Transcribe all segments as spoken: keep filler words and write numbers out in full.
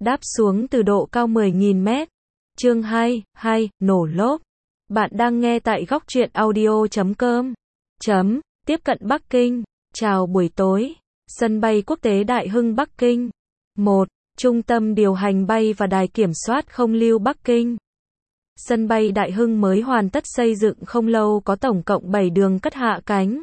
đáp xuống từ độ cao mười nghìn mét. Chương hai, hai, nổ lốp. Bạn đang nghe tại góc truyện audio chấm com. Chấm, tiếp cận Bắc Kinh. Chào buổi tối. Sân bay quốc tế Đại Hưng Bắc Kinh. một. Trung tâm điều hành bay và đài kiểm soát không lưu Bắc Kinh. Sân bay Đại Hưng mới hoàn tất xây dựng không lâu, có tổng cộng bảy đường cất hạ cánh.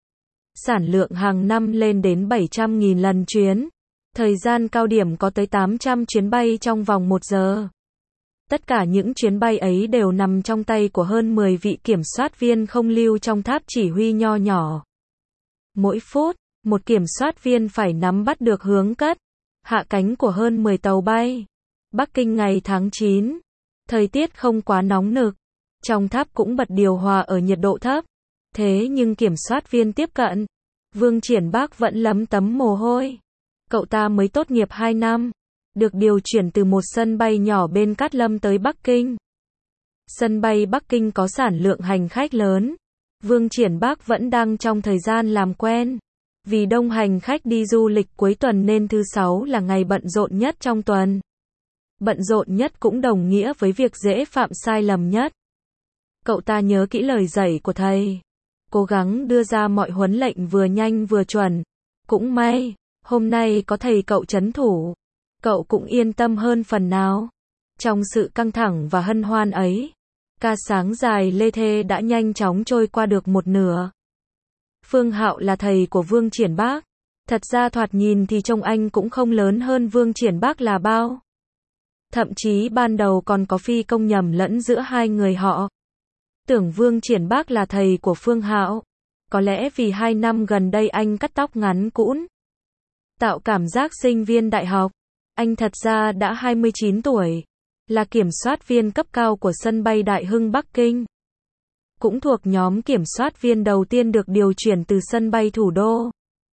Sản lượng hàng năm lên đến bảy trăm nghìn lần chuyến. Thời gian cao điểm có tới tám trăm chuyến bay trong vòng một giờ. Tất cả những chuyến bay ấy đều nằm trong tay của hơn mười vị kiểm soát viên không lưu trong tháp chỉ huy nho nhỏ. Mỗi phút, một kiểm soát viên phải nắm bắt được hướng cất, hạ cánh của hơn mười tàu bay. Bắc Kinh ngày tháng chín. Thời tiết không quá nóng nực. Trong tháp cũng bật điều hòa ở nhiệt độ thấp. Thế nhưng kiểm soát viên tiếp cận. Vương Triển Bác vẫn lấm tấm mồ hôi. Cậu ta mới tốt nghiệp hai năm. Được điều chuyển từ một sân bay nhỏ bên Cát Lâm tới Bắc Kinh. Sân bay Bắc Kinh có sản lượng hành khách lớn. Vương Triển Bác vẫn đang trong thời gian làm quen. Vì đông hành khách đi du lịch cuối tuần nên thứ sáu là ngày bận rộn nhất trong tuần. Bận rộn nhất cũng đồng nghĩa với việc dễ phạm sai lầm nhất. Cậu ta nhớ kỹ lời dạy của thầy. Cố gắng đưa ra mọi huấn lệnh vừa nhanh vừa chuẩn. Cũng may, hôm nay có thầy cậu trấn thủ. Cậu cũng yên tâm hơn phần nào. Trong sự căng thẳng và hân hoan ấy, ca sáng dài lê thê đã nhanh chóng trôi qua được một nửa. Phương Hạo là thầy của Vương Triển Bác. Thật ra thoạt nhìn thì trông anh cũng không lớn hơn Vương Triển Bác là bao. Thậm chí ban đầu còn có phi công nhầm lẫn giữa hai người họ. Tưởng Vương Triển Bác là thầy của Phương Hạo. Có lẽ vì hai năm gần đây anh cắt tóc ngắn cũn, tạo cảm giác sinh viên đại học. Anh thật ra đã hai mươi chín tuổi, là kiểm soát viên cấp cao của sân bay Đại Hưng Bắc Kinh. Cũng thuộc nhóm kiểm soát viên đầu tiên được điều chuyển từ sân bay thủ đô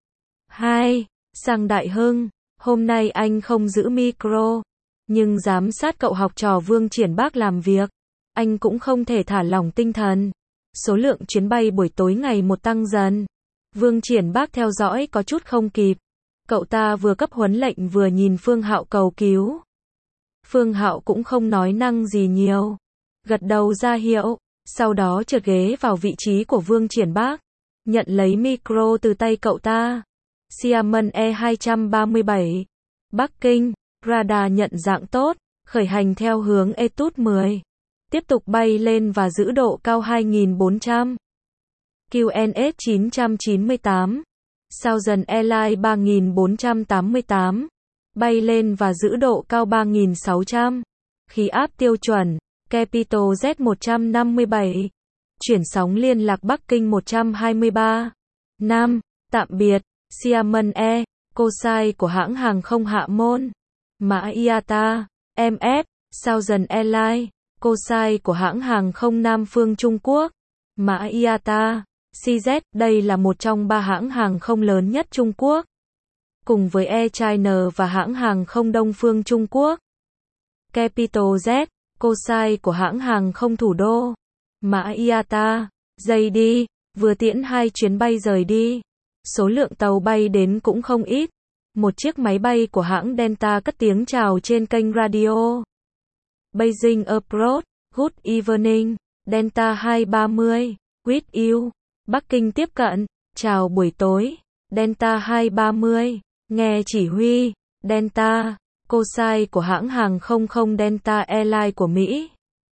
hai sang Đại Hưng. Hôm nay anh không giữ micro, nhưng giám sát cậu học trò Vương Triển Bác làm việc, anh cũng không thể thả lỏng tinh thần. Số lượng chuyến bay buổi tối ngày một tăng dần. Vương Triển Bác theo dõi có chút không kịp. Cậu ta vừa cấp huấn lệnh vừa nhìn Phương Hạo cầu cứu. Phương Hạo cũng không nói năng gì nhiều, gật đầu ra hiệu, sau đó trượt ghế vào vị trí của Vương Triển Bác, nhận lấy micro từ tay cậu ta. Xiamen E hai ba bảy, Bắc Kinh, radar nhận dạng tốt, khởi hành theo hướng Etut mười. Tiếp tục bay lên và giữ độ cao hai nghìn bốn trăm. Q N S chín chín tám. Southern Airlines ba nghìn bốn trăm tám mươi tám. Bay lên và giữ độ cao ba nghìn sáu trăm. Khí áp tiêu chuẩn. Capital Z một trăm năm mươi bảy. Chuyển sóng liên lạc Bắc Kinh một trăm hai mươi ba. năm. Tạm biệt. Xiamen E. Cosine của hãng hàng không Hạ Môn. Mã i a tê a. em ép. Southern Airlines. Cosine của hãng hàng không Nam Phương Trung Quốc. Mã i a tê a. xê Z, đây là một trong ba hãng hàng không lớn nhất Trung Quốc. Cùng với Air China và hãng hàng không Đông Phương Trung Quốc. Capital Z, Cosine của hãng hàng không thủ đô. Mã i a tê a, giây đi, vừa tiễn hai chuyến bay rời đi. Số lượng tàu bay đến cũng không ít. Một chiếc máy bay của hãng Delta cất tiếng chào trên kênh radio. Beijing Approach, Good Evening, Delta hai ba mươi, with you. Bắc Kinh tiếp cận, chào buổi tối, Delta hai ba mươi, nghe chỉ huy, Delta, Cosine của hãng hàng không không Delta Airlines của Mỹ.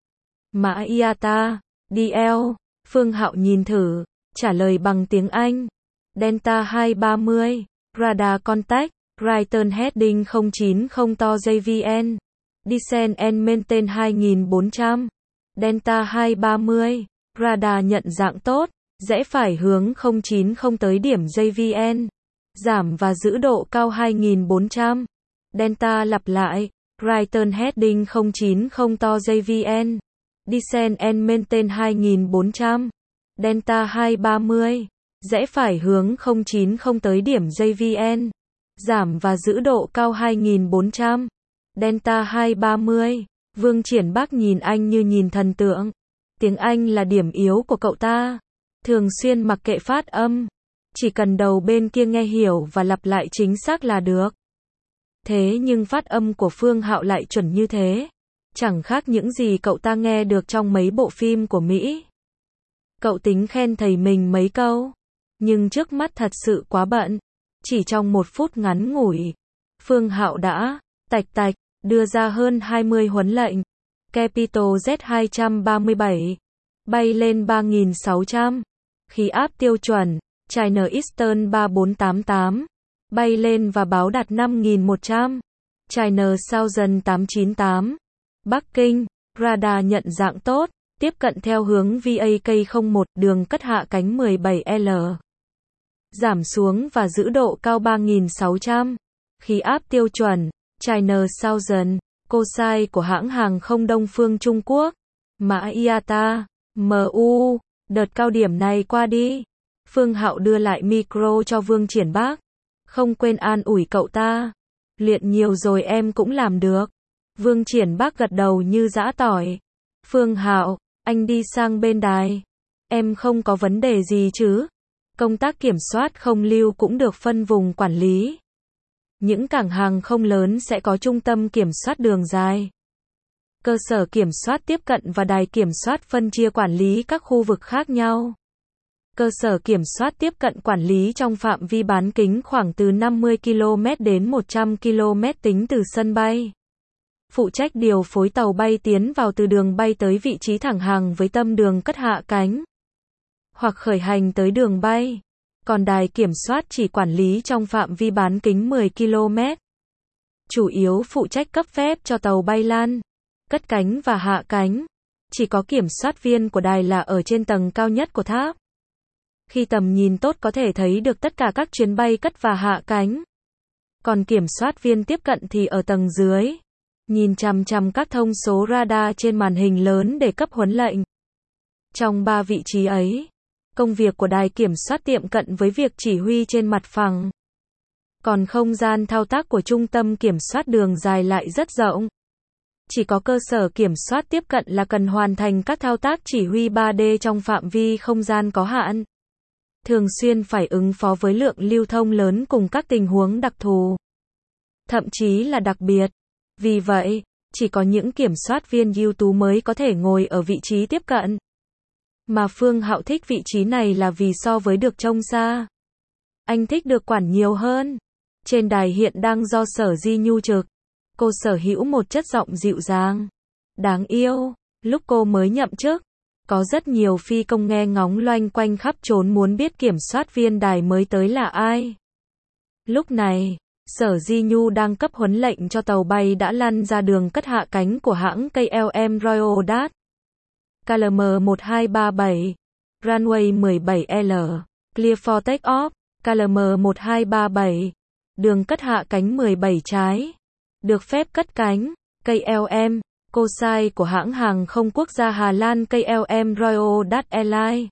Mã i a tê a, đê lờ, Phương Hạo nhìn thử, trả lời bằng tiếng Anh. Delta hai ba mươi, radar contact, return heading không chín không to gi vê en, descend and maintain hai nghìn bốn trăm. Delta hai ba mươi, radar nhận dạng tốt. Rẽ phải hướng không chín không tới điểm gi vê en. Giảm và giữ độ cao hai nghìn bốn trăm. Delta lặp lại. Return heading không chín không to gi vê en. Descend and maintain hai nghìn bốn trăm. Delta hai ba mươi. Rẽ phải hướng không chín không tới điểm gi vê en. Giảm và giữ độ cao hai nghìn bốn trăm. Delta hai ba mươi. Vương Triển Bác nhìn anh như nhìn thần tượng. Tiếng Anh là điểm yếu của cậu ta. Thường xuyên mặc kệ phát âm. Chỉ cần đầu bên kia nghe hiểu và lặp lại chính xác là được. Thế nhưng phát âm của Phương Hạo lại chuẩn như thế. Chẳng khác những gì cậu ta nghe được trong mấy bộ phim của Mỹ. Cậu tính khen thầy mình mấy câu. Nhưng trước mắt thật sự quá bận. Chỉ trong một phút ngắn ngủi, Phương Hạo đã, tạch tạch, đưa ra hơn hai mươi huấn lệnh. Capital Z hai ba bảy, bay lên ba nghìn sáu trăm. Khí áp tiêu chuẩn, China Eastern ba bốn tám tám, bay lên và báo đạt năm nghìn một trăm. China Southern tám chín tám. Bắc Kinh, radar nhận dạng tốt, tiếp cận theo hướng vê a ca không một, đường cất hạ cánh mười bảy L. Giảm xuống và giữ độ cao ba nghìn sáu trăm. Khí áp tiêu chuẩn, China Southern, cosine của hãng hàng không Đông Phương Trung Quốc. Mã i a tê a, em u, đợt cao điểm này qua đi. Phương Hạo đưa lại micro cho Vương Triển Bác. Không quên an ủi cậu ta. Luyện nhiều rồi em cũng làm được. Vương Triển Bác gật đầu như giã tỏi. Phương Hạo, anh đi sang bên đài. Em không có vấn đề gì chứ? Công tác kiểm soát không lưu cũng được phân vùng quản lý. Những cảng hàng không lớn sẽ có trung tâm kiểm soát đường dài. Cơ sở kiểm soát tiếp cận và đài kiểm soát phân chia quản lý các khu vực khác nhau. Cơ sở kiểm soát tiếp cận quản lý trong phạm vi bán kính khoảng từ năm mươi ki lô mét đến một trăm ki lô mét tính từ sân bay. Phụ trách điều phối tàu bay tiến vào từ đường bay tới vị trí thẳng hàng với tâm đường cất hạ cánh. Hoặc khởi hành tới đường bay. Còn đài kiểm soát chỉ quản lý trong phạm vi bán kính mười ki lô mét. Chủ yếu phụ trách cấp phép cho tàu bay lăn, cất cánh và hạ cánh. Chỉ có kiểm soát viên của đài là ở trên tầng cao nhất của tháp. Khi tầm nhìn tốt có thể thấy được tất cả các chuyến bay cất và hạ cánh. Còn kiểm soát viên tiếp cận thì ở tầng dưới. Nhìn chằm chằm các thông số radar trên màn hình lớn để cấp huấn lệnh. Trong ba vị trí ấy, công việc của đài kiểm soát tiệm cận với việc chỉ huy trên mặt phẳng. Còn không gian thao tác của trung tâm kiểm soát đường dài lại rất rộng. Chỉ có cơ sở kiểm soát tiếp cận là cần hoàn thành các thao tác chỉ huy ba D trong phạm vi không gian có hạn. Thường xuyên phải ứng phó với lượng lưu thông lớn cùng các tình huống đặc thù. Thậm chí là đặc biệt. Vì vậy, chỉ có những kiểm soát viên ưu tú mới có thể ngồi ở vị trí tiếp cận. Mà Phương Hạo thích vị trí này là vì so với được trông xa. Anh thích được quản nhiều hơn. Trên đài hiện đang do Sở Di Nhu trực. Cô sở hữu một chất giọng dịu dàng, đáng yêu. Lúc cô mới nhậm chức, có rất nhiều phi công nghe ngóng loanh quanh khắp trốn muốn biết kiểm soát viên đài mới tới là ai. Lúc này, Sở Di Nhu đang cấp huấn lệnh cho tàu bay đã lăn ra đường cất hạ cánh của hãng ca lờ em Royal Dutch. K L M một hai ba bảy, runway mười bảy L, clear for take-off, K L M một hai ba bảy, đường cất hạ cánh mười bảy trái, được phép cất cánh, K L M, cosine của hãng hàng không quốc gia Hà Lan K L M Royal Dutch Airlines.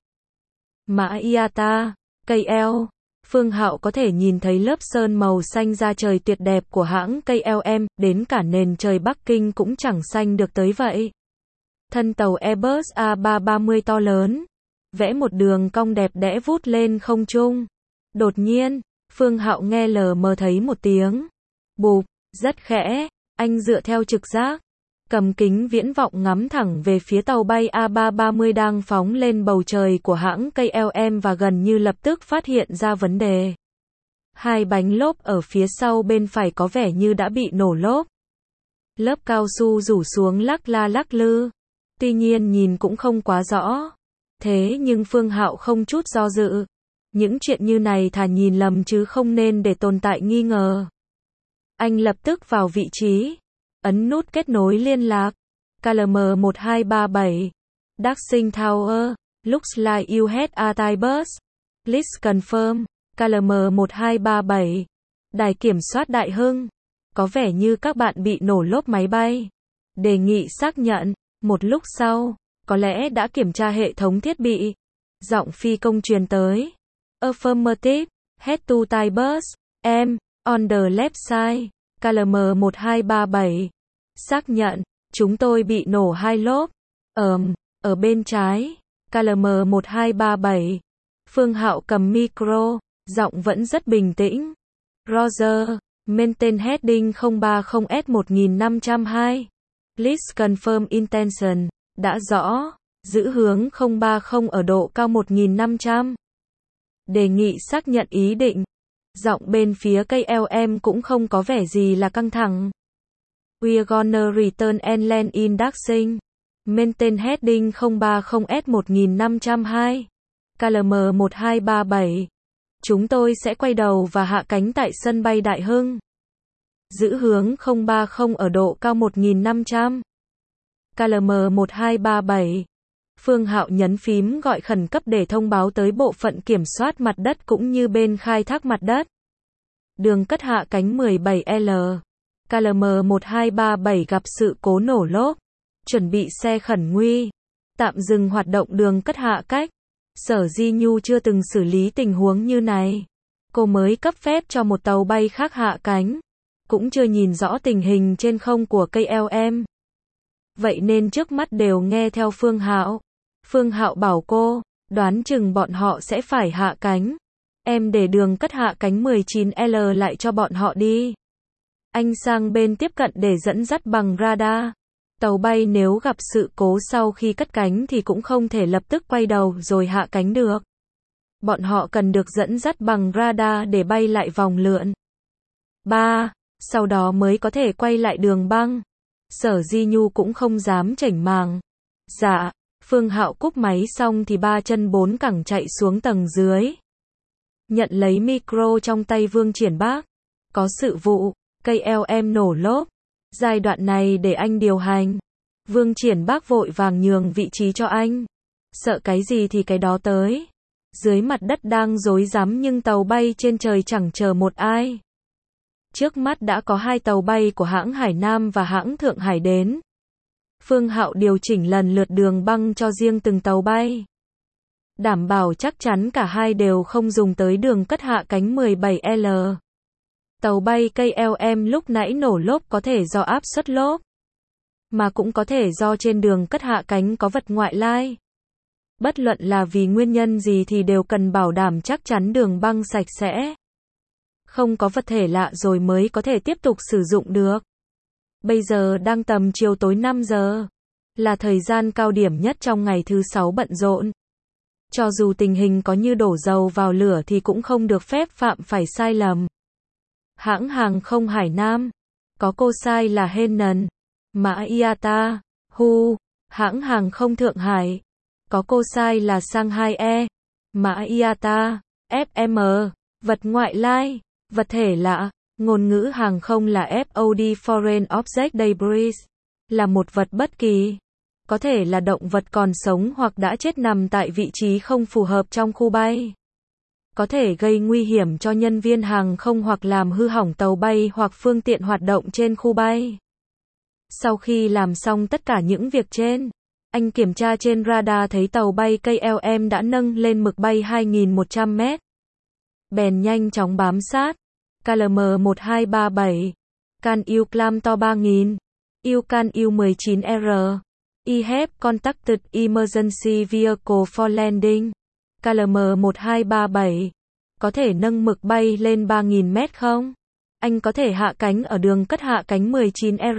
Mã i a tê a, K L. Phương Hạo có thể nhìn thấy lớp sơn màu xanh da trời tuyệt đẹp của hãng K L M, đến cả nền trời Bắc Kinh cũng chẳng xanh được tới vậy. Thân tàu Airbus A ba ba mươi to lớn, vẽ một đường cong đẹp đẽ vút lên không trung. Đột nhiên, Phương Hạo nghe lờ mờ thấy một tiếng bụp, rất khẽ, anh dựa theo trực giác, cầm kính viễn vọng ngắm thẳng về phía tàu bay A ba ba mươi đang phóng lên bầu trời của hãng K L M và gần như lập tức phát hiện ra vấn đề. Hai bánh lốp ở phía sau bên phải có vẻ như đã bị nổ lốp. Lớp cao su rủ xuống lắc la lắc lư. Tuy nhiên nhìn cũng không quá rõ. Thế nhưng Phương Hạo không chút do dự. Những chuyện như này thà nhìn lầm chứ không nên để tồn tại nghi ngờ. Anh lập tức vào vị trí, ấn nút kết nối liên lạc. K L M một hai ba bảy, Daxing Tower, looks like you had a type bus. Please confirm. K L M một hai ba bảy, đài kiểm soát Đại Hưng. Có vẻ như các bạn bị nổ lốp máy bay. Đề nghị xác nhận. Một lúc sau, có lẽ đã kiểm tra hệ thống thiết bị. Giọng phi công truyền tới. Affirmative, head to type bus, em, on the left side, K L M một hai ba bảy. Xác nhận, chúng tôi bị nổ hai lốp. Ờm, ở bên trái, K L M một hai ba bảy. Phương Hạo cầm micro, giọng vẫn rất bình tĩnh. Roger, Maintain heading không ba không S một nghìn năm trăm hai. Please confirm intention. Đã rõ. Giữ hướng không ba không ở độ cao một nghìn năm trăm. Đề nghị xác nhận ý định. Giọng bên phía ca lờ em cũng không có vẻ gì là căng thẳng. We're gonna return and land induction. Maintain heading không ba không S một nghìn năm trăm hai. ca lờ em một hai ba bảy. Chúng tôi sẽ quay đầu và hạ cánh tại sân bay Đại Hưng. Giữ hướng không ba không ở độ cao một nghìn năm trăm. ca lờ em một hai ba bảy. Phương Hạo nhấn phím gọi khẩn cấp để thông báo tới bộ phận kiểm soát mặt đất cũng như bên khai thác mặt đất. Đường cất hạ cánh mười bảy L. ca lờ em một hai ba bảy gặp sự cố nổ lốp. Chuẩn bị xe khẩn nguy. Tạm dừng hoạt động đường cất hạ cách. Sở Di Nhu chưa từng xử lý tình huống như này. Cô mới cấp phép cho một tàu bay khác hạ cánh. Cũng chưa nhìn rõ tình hình trên không của ca lờ em. Vậy nên trước mắt đều nghe theo Phương Hạo. Phương Hạo bảo cô, đoán chừng bọn họ sẽ phải hạ cánh. Em để đường cất hạ cánh mười chín L lại cho bọn họ đi. Anh sang bên tiếp cận để dẫn dắt bằng radar. Tàu bay nếu gặp sự cố sau khi cất cánh thì cũng không thể lập tức quay đầu rồi hạ cánh được. Bọn họ cần được dẫn dắt bằng radar để bay lại vòng lượn. ba. Sau đó mới có thể quay lại đường băng. Sở Di Nhu cũng không dám chảnh màng. Dạ. Phương Hạo cúp máy xong thì ba chân bốn cẳng chạy xuống tầng dưới. Nhận lấy micro trong tay Vương Triển Bác. Có sự vụ, ca lờ em nổ lốp. Giai đoạn này để anh điều hành. Vương Triển Bác vội vàng nhường vị trí cho anh. Sợ cái gì thì cái đó tới. Dưới mặt đất đang rối rắm nhưng tàu bay trên trời chẳng chờ một ai. Trước mắt đã có hai tàu bay của hãng Hải Nam và hãng Thượng Hải đến. Phương Hạo điều chỉnh lần lượt đường băng cho riêng từng tàu bay. Đảm bảo chắc chắn cả hai đều không dùng tới đường cất hạ cánh mười bảy L. Tàu bay ca lờ em lúc nãy nổ lốp có thể do áp suất lốp. Mà cũng có thể do trên đường cất hạ cánh có vật ngoại lai. Bất luận là vì nguyên nhân gì thì đều cần bảo đảm chắc chắn đường băng sạch sẽ. Không có vật thể lạ rồi mới có thể tiếp tục sử dụng được. Bây giờ đang tầm chiều tối năm giờ. Là thời gian cao điểm nhất trong ngày thứ sáu bận rộn. Cho dù tình hình có như đổ dầu vào lửa thì cũng không được phép phạm phải sai lầm. Hãng hàng không Hải Nam. Có cô sai là Henan. Mã i a tê a. Hu. Hãng hàng không Thượng Hải. Có cô sai là Shanghai Air. Mã i a tê a. ép em. Vật ngoại lai. Vật thể lạ. Ngôn ngữ hàng không là ép o đê Foreign Object Debris. Là một vật bất kỳ. Có thể là động vật còn sống hoặc đã chết nằm tại vị trí không phù hợp trong khu bay. Có thể gây nguy hiểm cho nhân viên hàng không hoặc làm hư hỏng tàu bay hoặc phương tiện hoạt động trên khu bay. Sau khi làm xong tất cả những việc trên, anh kiểm tra trên radar thấy tàu bay ca lờ em đã nâng lên mực bay hai nghìn một trăm mét. Bèn nhanh chóng bám sát. ca lờ em một hai ba bảy. Can you climb to ba nghìn. You can you mười chín R. I have contacted emergency vehicle for landing. ca lờ em một hai ba bảy. Có thể nâng mực bay lên ba nghìn mét không? Anh có thể hạ cánh ở đường cất hạ cánh mười chín R.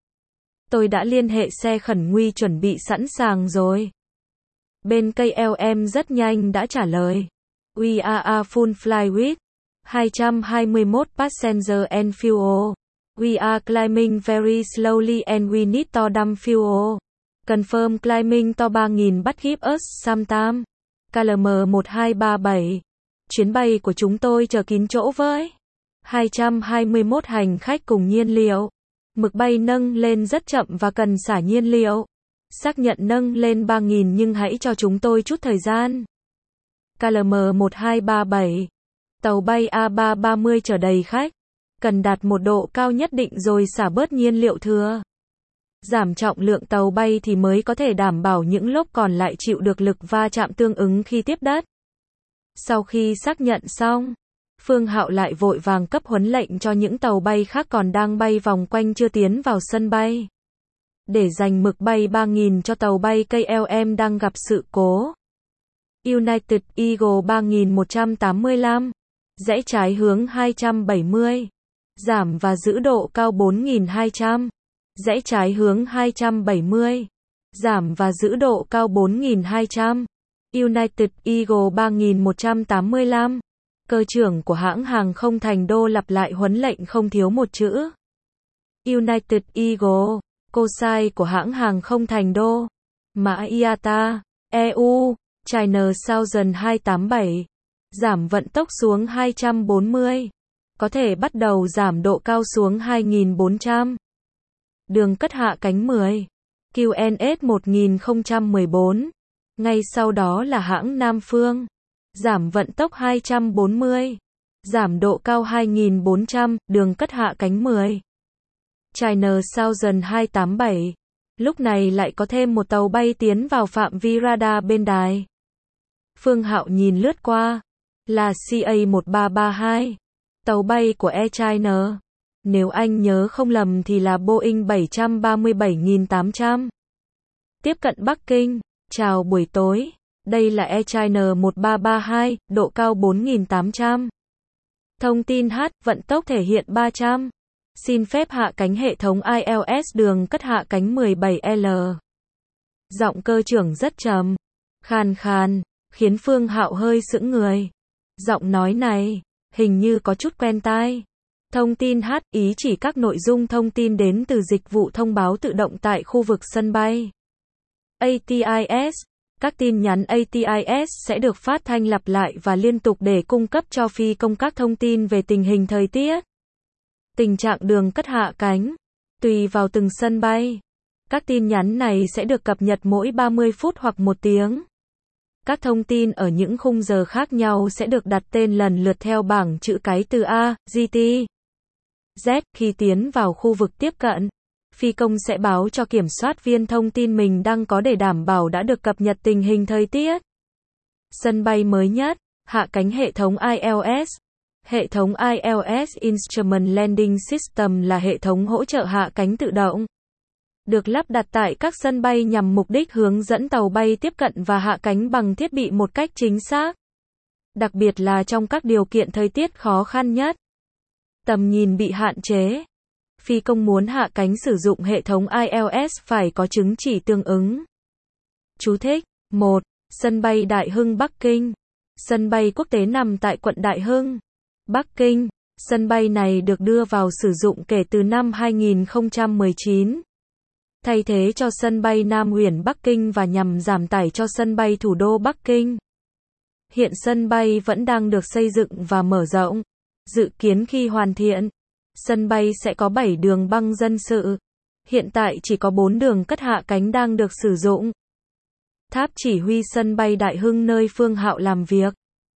Tôi đã liên hệ xe khẩn nguy chuẩn bị sẵn sàng rồi. Bên ca lờ em rất nhanh đã trả lời. We are a full flight with hai trăm hai mươi mốt passenger and fuel. We are climbing very slowly and we need to dump fuel. Confirm climbing to ba nghìn but give us some time. ca lờ em một hai ba bảy. Chuyến bay của chúng tôi chờ kín chỗ với hai trăm hai mươi mốt hành khách cùng nhiên liệu. Mực bay nâng lên rất chậm và cần xả nhiên liệu. Xác nhận nâng lên ba nghìn nhưng hãy cho chúng tôi chút thời gian. ca lờ em một hai ba bảy. Tàu bay A ba ba mươi chở đầy khách. Cần đạt một độ cao nhất định rồi xả bớt nhiên liệu thừa. Giảm trọng lượng tàu bay thì mới có thể đảm bảo những lốp còn lại chịu được lực va chạm tương ứng khi tiếp đất. Sau khi xác nhận xong, Phương Hạo lại vội vàng cấp huấn lệnh cho những tàu bay khác còn đang bay vòng quanh chưa tiến vào sân bay. Để dành mực bay ba nghìn cho tàu bay ca lờ em đang gặp sự cố. United Eagle ba nghìn một trăm tám mươi lăm. Rẽ trái hướng hai trăm bảy mươi. giảm và giữ độ cao bốn nghìn hai trăm. Rẽ trái hướng hai trăm bảy mươi. Giảm và giữ độ cao bốn nghìn hai trăm. United Eagle ba nghìn một trăm tám mươi lăm. Cơ trưởng của hãng hàng không Thành Đô lặp lại huấn lệnh không thiếu một chữ. United Eagle, cosine của hãng hàng không Thành Đô. Mã i a tê a, e u, China Southern hai tám bảy. Giảm vận tốc xuống hai trăm bốn mươi. Có thể bắt đầu giảm độ cao xuống hai nghìn bốn trăm. Đường cất hạ cánh mười. Q N S một nghìn không trăm mười bốn. Ngay sau đó là hãng Nam Phương. Giảm vận tốc hai trăm bốn mươi. Giảm độ cao hai nghìn bốn trăm, đường cất hạ cánh mười. China Southern hai tám bảy. Lúc này lại có thêm một tàu bay tiến vào phạm vi radar bên đài. Phương Hạo nhìn lướt qua. Là C A một ba ba hai. Tàu bay của Air China. Nếu anh nhớ không lầm thì là Boeing bảy ba bảy tám trăm. Tiếp cận Bắc Kinh. Chào buổi tối. Đây là Air China một ba ba hai, độ cao bốn nghìn tám trăm. Thông tin H, vận tốc thể hiện ba trăm. Xin phép hạ cánh hệ thống I L S đường cất hạ cánh mười bảy L. Giọng cơ trưởng rất trầm, khàn khàn, khiến Phương Hạo hơi sững người. Giọng nói này, hình như có chút quen tai. Thông tin H, ý chỉ các nội dung thông tin đến từ dịch vụ thông báo tự động tại khu vực sân bay. A T I S, các tin nhắn A T I S sẽ được phát thanh lặp lại và liên tục để cung cấp cho phi công các thông tin về tình hình thời tiết, tình trạng đường cất hạ cánh, tùy vào từng sân bay. Các tin nhắn này sẽ được cập nhật mỗi ba mươi phút hoặc một tiếng. Các thông tin ở những khung giờ khác nhau sẽ được đặt tên lần lượt theo bảng chữ cái từ A, G T, Z. Khi tiến vào khu vực tiếp cận, phi công sẽ báo cho kiểm soát viên thông tin mình đang có để đảm bảo đã được cập nhật tình hình thời tiết. Sân bay mới nhất, hạ cánh hệ thống I L S. Hệ thống I L S Instrument Landing System là hệ thống hỗ trợ hạ cánh tự động. Được lắp đặt tại các sân bay nhằm mục đích hướng dẫn tàu bay tiếp cận và hạ cánh bằng thiết bị một cách chính xác. Đặc biệt là trong các điều kiện thời tiết khó khăn nhất. Tầm nhìn bị hạn chế. Phi công muốn hạ cánh sử dụng hệ thống I L S phải có chứng chỉ tương ứng. Chú thích. một. Sân bay Đại Hưng Bắc Kinh. Sân bay quốc tế nằm tại quận Đại Hưng, Bắc Kinh. Sân bay này được đưa vào sử dụng kể từ năm hai nghìn không trăm mười chín. Thay thế cho sân bay Nam Uyển Bắc Kinh và nhằm giảm tải cho sân bay thủ đô Bắc Kinh. Hiện sân bay vẫn đang được xây dựng và mở rộng. Dự kiến khi hoàn thiện, sân bay sẽ có bảy đường băng dân sự. Hiện tại chỉ có bốn đường cất hạ cánh đang được sử dụng. Tháp chỉ huy sân bay Đại Hưng nơi Phương Hạo làm việc.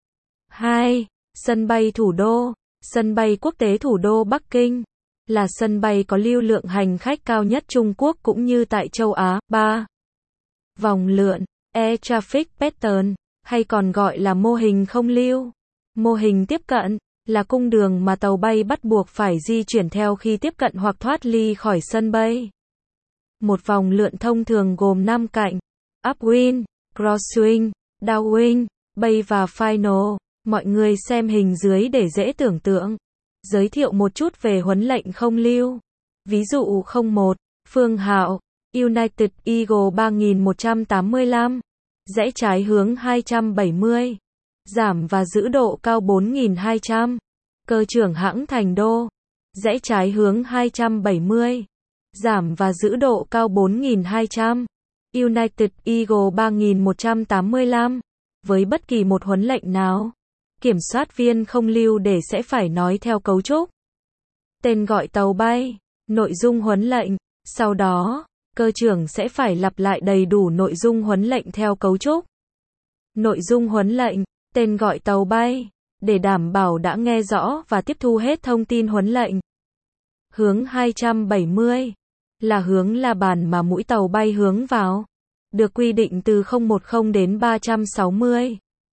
hai. Sân bay thủ đô. Sân bay quốc tế thủ đô Bắc Kinh là sân bay có lưu lượng hành khách cao nhất Trung Quốc cũng như tại châu Á. ba. Vòng lượn, Air Traffic Pattern, hay còn gọi là mô hình không lưu. Mô hình tiếp cận là cung đường mà tàu bay bắt buộc phải di chuyển theo khi tiếp cận hoặc thoát ly khỏi sân bay. Một vòng lượn thông thường gồm năm cạnh: upwind, crosswind, downwind, bay và final. Mọi người xem hình dưới để dễ tưởng tượng. Giới thiệu một chút về huấn lệnh không lưu. Ví dụ không một, Phương Hạo, United Eagle ba nghìn một trăm tám mươi lăm, rẽ trái hướng hai trăm bảy mươi, giảm và giữ độ cao bốn nghìn hai trăm. Cơ trưởng hãng Thành Đô, rẽ trái hướng hai trăm bảy mươi, giảm và giữ độ cao bốn nghìn hai trăm. United Eagle ba nghìn một trăm tám mươi lăm. Với bất kỳ một huấn lệnh nào, kiểm soát viên không lưu để sẽ phải nói theo cấu trúc. Tên gọi tàu bay, nội dung huấn lệnh, sau đó, cơ trưởng sẽ phải lặp lại đầy đủ nội dung huấn lệnh theo cấu trúc. Nội dung huấn lệnh, tên gọi tàu bay, để đảm bảo đã nghe rõ và tiếp thu hết thông tin huấn lệnh. Hướng hai trăm bảy mươi là hướng la bàn mà mũi tàu bay hướng vào, được quy định từ không một không đến ba trăm sáu mươi.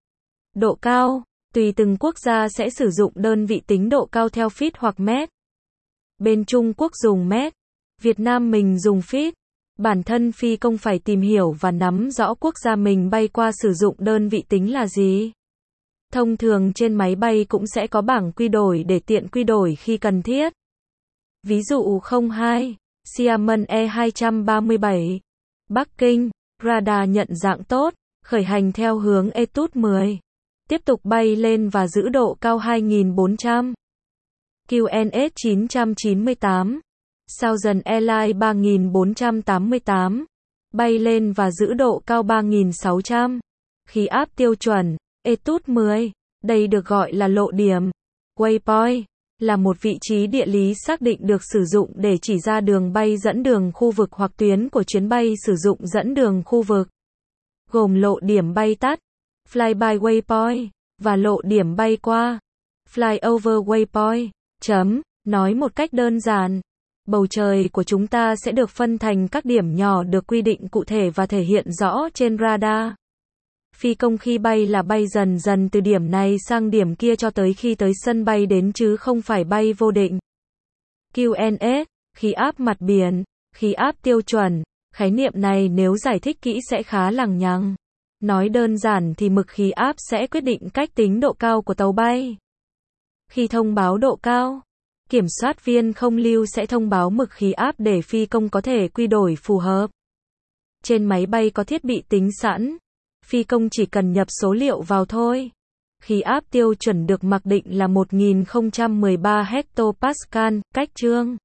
Độ cao, tùy từng quốc gia sẽ sử dụng đơn vị tính độ cao theo feet hoặc mét. Bên Trung Quốc dùng mét, Việt Nam mình dùng feet. Bản thân phi công phải tìm hiểu và nắm rõ quốc gia mình bay qua sử dụng đơn vị tính là gì. Thông thường trên máy bay cũng sẽ có bảng quy đổi để tiện quy đổi khi cần thiết. Ví dụ không hai, Xiamen E hai ba bảy, Bắc Kinh, radar nhận dạng tốt, khởi hành theo hướng Etude mười. Tiếp tục bay lên và giữ độ cao hai nghìn bốn trăm. Q N S chín chín tám, Southern Airlines ba nghìn bốn trăm tám mươi tám, bay lên và giữ độ cao ba nghìn sáu trăm. Khí áp tiêu chuẩn, Etude mười, đây được gọi là lộ điểm. Waypoint là một vị trí địa lý xác định được sử dụng để chỉ ra đường bay dẫn đường khu vực hoặc tuyến của chuyến bay sử dụng dẫn đường khu vực. Gồm lộ điểm bay tắt, Flyby Waypoint, và lộ điểm bay qua, Flyover Waypoint. Chấm, nói một cách đơn giản, bầu trời của chúng ta sẽ được phân thành các điểm nhỏ được quy định cụ thể và thể hiện rõ trên radar. Phi công khi bay là bay dần dần từ điểm này sang điểm kia cho tới khi tới sân bay đến chứ không phải bay vô định. Q N S, khí áp mặt biển, khí áp tiêu chuẩn, khái niệm này nếu giải thích kỹ sẽ khá lằng nhằng. Nói đơn giản thì mực khí áp sẽ quyết định cách tính độ cao của tàu bay. Khi thông báo độ cao, kiểm soát viên không lưu sẽ thông báo mực khí áp để phi công có thể quy đổi phù hợp. Trên máy bay có thiết bị tính sẵn, phi công chỉ cần nhập số liệu vào thôi. Khí áp tiêu chuẩn được mặc định là một nghìn không trăm mười ba hectopascal, cách chương